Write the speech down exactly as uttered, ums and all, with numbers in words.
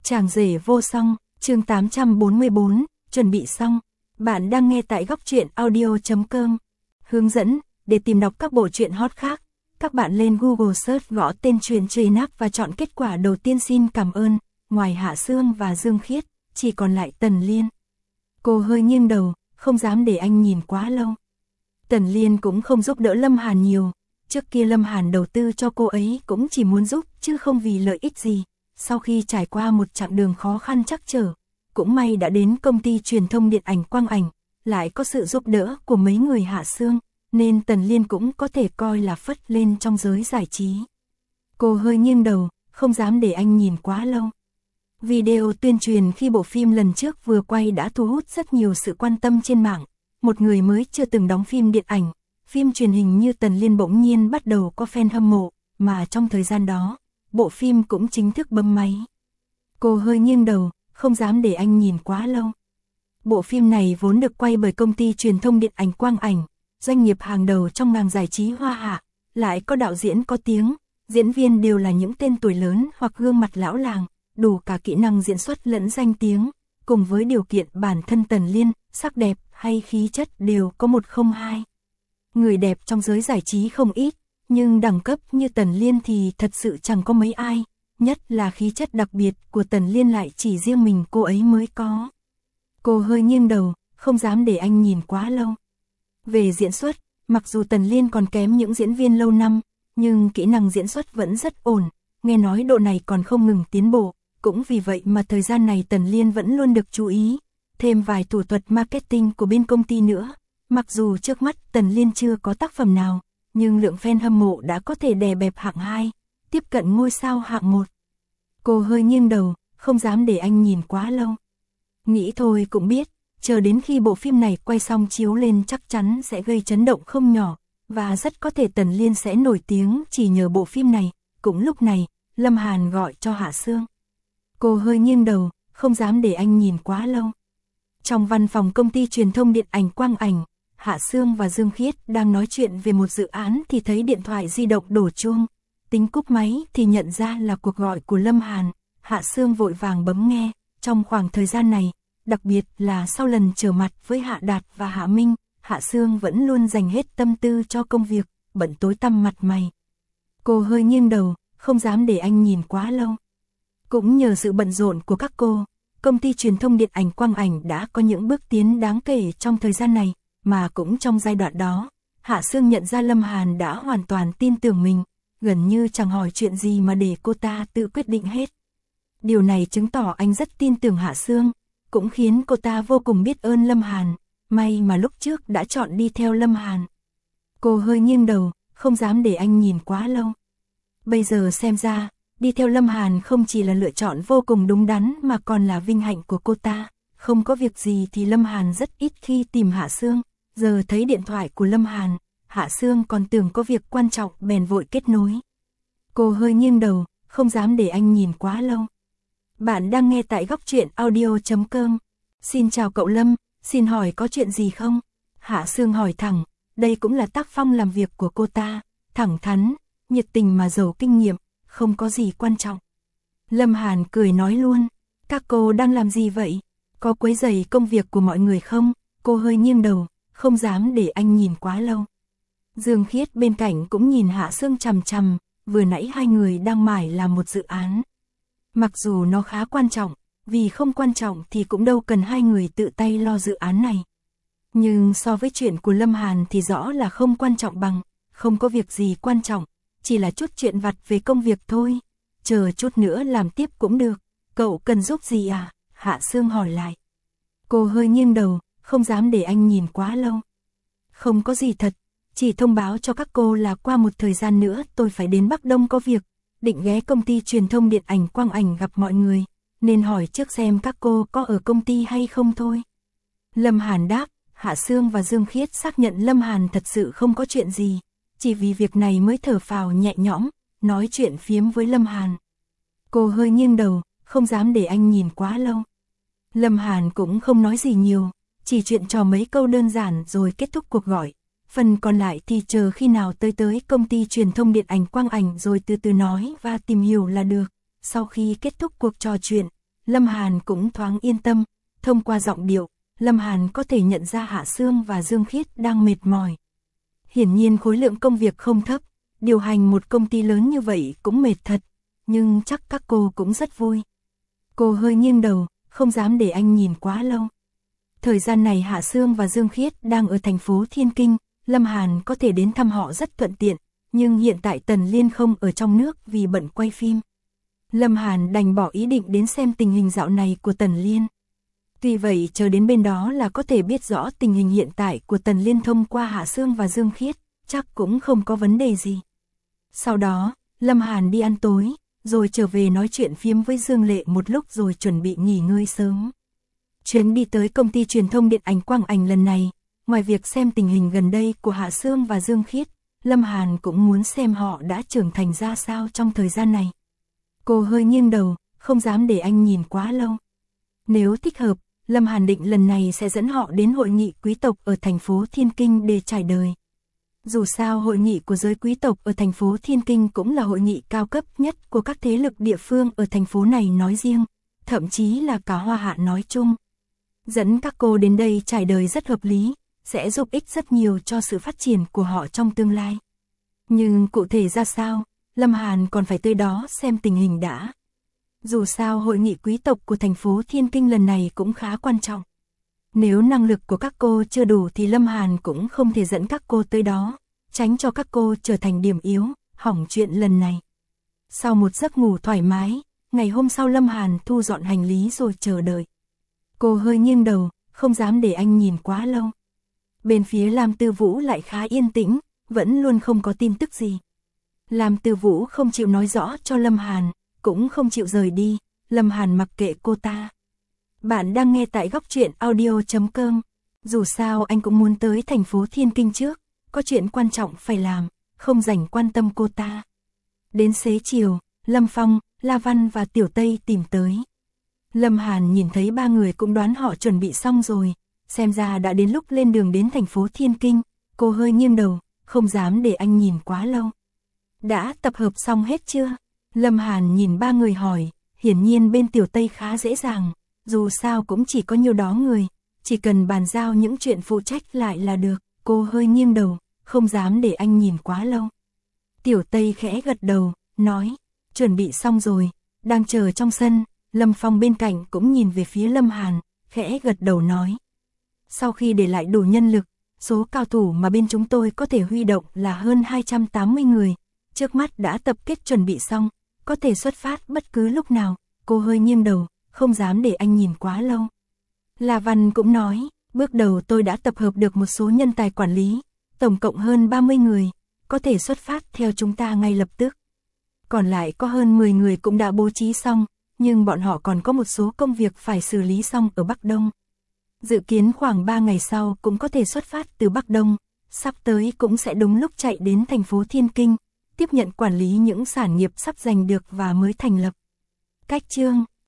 Chàng rể vô song, chương tám trăm bốn mươi bốn, chuẩn bị xong. Bạn đang nghe tại góc truyện audio chấm com. Hướng dẫn, để tìm đọc các bộ truyện hot khác, các bạn lên Google search gõ tên truyện Truy Nắc và chọn kết quả đầu tiên. Xin cảm ơn. Ngoài Hạ Sương và Dương Khiết, chỉ còn lại Tần Liên. Cô hơi nghiêng đầu, không dám để anh nhìn quá lâu. Tần Liên cũng không giúp đỡ Lâm Hàn nhiều. Trước kia Lâm Hàn đầu tư cho cô ấy cũng chỉ muốn giúp chứ không vì lợi ích gì. Sau khi trải qua một chặng đường khó khăn trắc trở, cũng may đã đến công ty truyền thông điện ảnh Quang Ảnh, lại có sự giúp đỡ của mấy người Hạ Sương, nên Tần Liên cũng có thể coi là phất lên trong giới giải trí. Cô hơi nghiêng đầu, không dám để anh nhìn quá lâu. Video tuyên truyền khi bộ phim lần trước vừa quay đã thu hút rất nhiều sự quan tâm trên mạng. Một người mới chưa từng đóng phim điện ảnh, phim truyền hình như Tần Liên bỗng nhiên bắt đầu có fan hâm mộ, mà trong thời gian đó, bộ phim cũng chính thức bấm máy. Cô hơi nghiêng đầu, không dám để anh nhìn quá lâu. Bộ phim này vốn được quay bởi công ty truyền thông điện ảnh Quang Ảnh, doanh nghiệp hàng đầu trong ngành giải trí Hoa Hạ, lại có đạo diễn có tiếng, diễn viên đều là những tên tuổi lớn hoặc gương mặt lão làng, đủ cả kỹ năng diễn xuất lẫn danh tiếng, cùng với điều kiện bản thân Tần Liên, sắc đẹp hay khí chất đều có một không hai. Người đẹp trong giới giải trí không ít, nhưng đẳng cấp như Tần Liên thì thật sự chẳng có mấy ai, nhất là khí chất đặc biệt của Tần Liên lại chỉ riêng mình cô ấy mới có. Cô hơi nghiêng đầu, không dám để anh nhìn quá lâu. Về diễn xuất, mặc dù Tần Liên còn kém những diễn viên lâu năm, nhưng kỹ năng diễn xuất vẫn rất ổn, nghe nói độ này còn không ngừng tiến bộ, cũng vì vậy mà thời gian này Tần Liên vẫn luôn được chú ý, thêm vài thủ thuật marketing của bên công ty nữa. Mặc dù trước mắt Tần Liên chưa có tác phẩm nào, nhưng lượng fan hâm mộ đã có thể đè bẹp hạng hai, tiếp cận ngôi sao hạng một. Cô hơi nghiêng đầu, không dám để anh nhìn quá lâu. Nghĩ thôi cũng biết, chờ đến khi bộ phim này quay xong chiếu lên chắc chắn sẽ gây chấn động không nhỏ, và rất có thể Tần Liên sẽ nổi tiếng chỉ nhờ bộ phim này. Cũng lúc này, Lâm Hàn gọi cho Hạ Sương. Cô hơi nghiêng đầu, không dám để anh nhìn quá lâu. Trong văn phòng công ty truyền thông điện ảnh Quang Ảnh, Hạ Sương và Dương Khiết đang nói chuyện về một dự án thì thấy điện thoại di động đổ chuông. Tính cúp máy thì nhận ra là cuộc gọi của Lâm Hàn. Hạ Sương vội vàng bấm nghe. Trong khoảng thời gian này, đặc biệt là sau lần trở mặt với Hạ Đạt và Hạ Minh, Hạ Sương vẫn luôn dành hết tâm tư cho công việc, bận tối tăm mặt mày. Cô hơi nghiêng đầu, không dám để anh nhìn quá lâu. Cũng nhờ sự bận rộn của các cô, công ty truyền thông điện ảnh Quang Ảnh đã có những bước tiến đáng kể trong thời gian này, mà cũng trong giai đoạn đó, Hạ Sương nhận ra Lâm Hàn đã hoàn toàn tin tưởng mình, gần như chẳng hỏi chuyện gì mà để cô ta tự quyết định hết. Điều này chứng tỏ anh rất tin tưởng Hạ Sương, cũng khiến cô ta vô cùng biết ơn Lâm Hàn, may mà lúc trước đã chọn đi theo Lâm Hàn. Cô hơi nghiêng đầu, không dám để anh nhìn quá lâu. Bây giờ xem ra, đi theo Lâm Hàn không chỉ là lựa chọn vô cùng đúng đắn mà còn là vinh hạnh của cô ta. Không có việc gì thì Lâm Hàn rất ít khi tìm Hạ Sương, giờ thấy điện thoại của Lâm Hàn, Hạ Sương còn tưởng có việc quan trọng bèn vội kết nối. Cô hơi nghiêng đầu, không dám để anh nhìn quá lâu. Bạn đang nghe tại góc truyện audio chấm com. Xin chào cậu Lâm, xin hỏi có chuyện gì không? Hạ Sương hỏi thẳng, đây cũng là tác phong làm việc của cô ta, thẳng thắn, nhiệt tình mà giàu kinh nghiệm, không có gì quan trọng. Lâm Hàn cười nói luôn, các cô đang làm gì vậy? Có quấy rầy công việc của mọi người không? Cô hơi nghiêng đầu, không dám để anh nhìn quá lâu. Dương Khiết bên cạnh cũng nhìn Hạ Sương chằm chằm, vừa nãy hai người đang mải làm một dự án. Mặc dù nó khá quan trọng, vì không quan trọng thì cũng đâu cần hai người tự tay lo dự án này. Nhưng so với chuyện của Lâm Hàn thì rõ là không quan trọng bằng, không có việc gì quan trọng, chỉ là chút chuyện vặt về công việc thôi. Chờ chút nữa làm tiếp cũng được, cậu cần giúp gì à? Hạ Sương hỏi lại. Cô hơi nghiêng đầu, không dám để anh nhìn quá lâu. Không có gì thật, chỉ thông báo cho các cô là qua một thời gian nữa tôi phải đến Bắc Đông có việc, định ghé công ty truyền thông điện ảnh Quang Ảnh gặp mọi người, nên hỏi trước xem các cô có ở công ty hay không thôi. Lâm Hàn đáp. Hạ Sương và Dương Khiết xác nhận Lâm Hàn thật sự không có chuyện gì, chỉ vì việc này mới thở phào nhẹ nhõm, nói chuyện phiếm với Lâm Hàn. Cô hơi nghiêng đầu, không dám để anh nhìn quá lâu. Lâm Hàn cũng không nói gì nhiều, chỉ chuyện trò mấy câu đơn giản rồi kết thúc cuộc gọi. Phần còn lại thì chờ khi nào tới tới công ty truyền thông điện ảnh Quang Ảnh rồi từ từ nói và tìm hiểu là được. Sau khi kết thúc cuộc trò chuyện, Lâm Hàn cũng thoáng yên tâm, thông qua giọng điệu, Lâm Hàn có thể nhận ra Hạ Sương và Dương Khiết đang mệt mỏi. Hiển nhiên khối lượng công việc không thấp, điều hành một công ty lớn như vậy cũng mệt thật, nhưng chắc các cô cũng rất vui. Cô hơi nghiêng đầu, không dám để anh nhìn quá lâu. Thời gian này Hạ Sương và Dương Khiết đang ở thành phố Thiên Kinh, Lâm Hàn có thể đến thăm họ rất thuận tiện, nhưng hiện tại Tần Liên không ở trong nước vì bận quay phim. Lâm Hàn đành bỏ ý định đến xem tình hình dạo này của Tần Liên. Tuy vậy chờ đến bên đó là có thể biết rõ tình hình hiện tại của Tần Liên thông qua Hạ Sương và Dương Khiết, chắc cũng không có vấn đề gì. Sau đó, Lâm Hàn đi ăn tối, rồi trở về nói chuyện phiếm với Dương Lệ một lúc rồi chuẩn bị nghỉ ngơi sớm. Chuyến đi tới công ty truyền thông điện ảnh Quang Ảnh lần này, ngoài việc xem tình hình gần đây của Hạ Sương và Dương Khiết, Lâm Hàn cũng muốn xem họ đã trưởng thành ra sao trong thời gian này. Cô hơi nghiêng đầu, không dám để anh nhìn quá lâu. Nếu thích hợp, Lâm Hàn định lần này sẽ dẫn họ đến hội nghị quý tộc ở thành phố Thiên Kinh để trải đời. Dù sao hội nghị của giới quý tộc ở thành phố Thiên Kinh cũng là hội nghị cao cấp nhất của các thế lực địa phương ở thành phố này nói riêng, thậm chí là cả Hoa Hạ nói chung. Dẫn các cô đến đây trải đời rất hợp lý, sẽ giúp ích rất nhiều cho sự phát triển của họ trong tương lai. Nhưng cụ thể ra sao, Lâm Hàn còn phải tới đó xem tình hình đã. Dù sao hội nghị quý tộc của thành phố Thiên Kinh lần này cũng khá quan trọng. Nếu năng lực của các cô chưa đủ thì Lâm Hàn cũng không thể dẫn các cô tới đó, tránh cho các cô trở thành điểm yếu, hỏng chuyện lần này. Sau một giấc ngủ thoải mái, ngày hôm sau Lâm Hàn thu dọn hành lý rồi chờ đợi. Cô hơi nghiêng đầu, không dám để anh nhìn quá lâu. Bên phía Lam Tư Vũ lại khá yên tĩnh, vẫn luôn không có tin tức gì. Lam Tư Vũ không chịu nói rõ cho Lâm Hàn, cũng không chịu rời đi, Lâm Hàn mặc kệ cô ta. Bạn đang nghe tại góc truyện audio chấm com. Dù sao anh cũng muốn tới thành phố Thiên Kinh trước, có chuyện quan trọng phải làm, không rảnh quan tâm cô ta. Đến xế chiều, Lâm Phong, La Văn và Tiểu Tây tìm tới. Lâm Hàn nhìn thấy ba người cũng đoán họ chuẩn bị xong rồi, xem ra đã đến lúc lên đường đến thành phố Thiên Kinh. Cô hơi nghiêng đầu, không dám để anh nhìn quá lâu. Đã tập hợp xong hết chưa? Lâm Hàn nhìn ba người hỏi, hiển nhiên bên Tiểu Tây khá dễ dàng, dù sao cũng chỉ có nhiêu đó người, chỉ cần bàn giao những chuyện phụ trách lại là được. Cô hơi nghiêng đầu, không dám để anh nhìn quá lâu. Tiểu Tây khẽ gật đầu, nói, chuẩn bị xong rồi, đang chờ trong sân. Lâm Phong bên cạnh cũng nhìn về phía Lâm Hàn, khẽ gật đầu nói. Sau khi để lại đủ nhân lực, số cao thủ mà bên chúng tôi có thể huy động là hơn hai trăm tám mươi người, trước mắt đã tập kết chuẩn bị xong, có thể xuất phát bất cứ lúc nào. Cô hơi nghiêng đầu, không dám để anh nhìn quá lâu. La Văn cũng nói, bước đầu tôi đã tập hợp được một số nhân tài quản lý, tổng cộng hơn ba mươi người, có thể xuất phát theo chúng ta ngay lập tức. Còn lại có hơn mười người cũng đã bố trí xong, nhưng bọn họ còn có một số công việc phải xử lý xong ở Bắc Đông. Dự kiến khoảng ba ngày sau cũng có thể xuất phát từ Bắc Đông, sắp tới cũng sẽ đúng lúc chạy đến thành phố Thiên Kinh, tiếp nhận quản lý những sản nghiệp sắp giành được và mới thành lập. Cách chương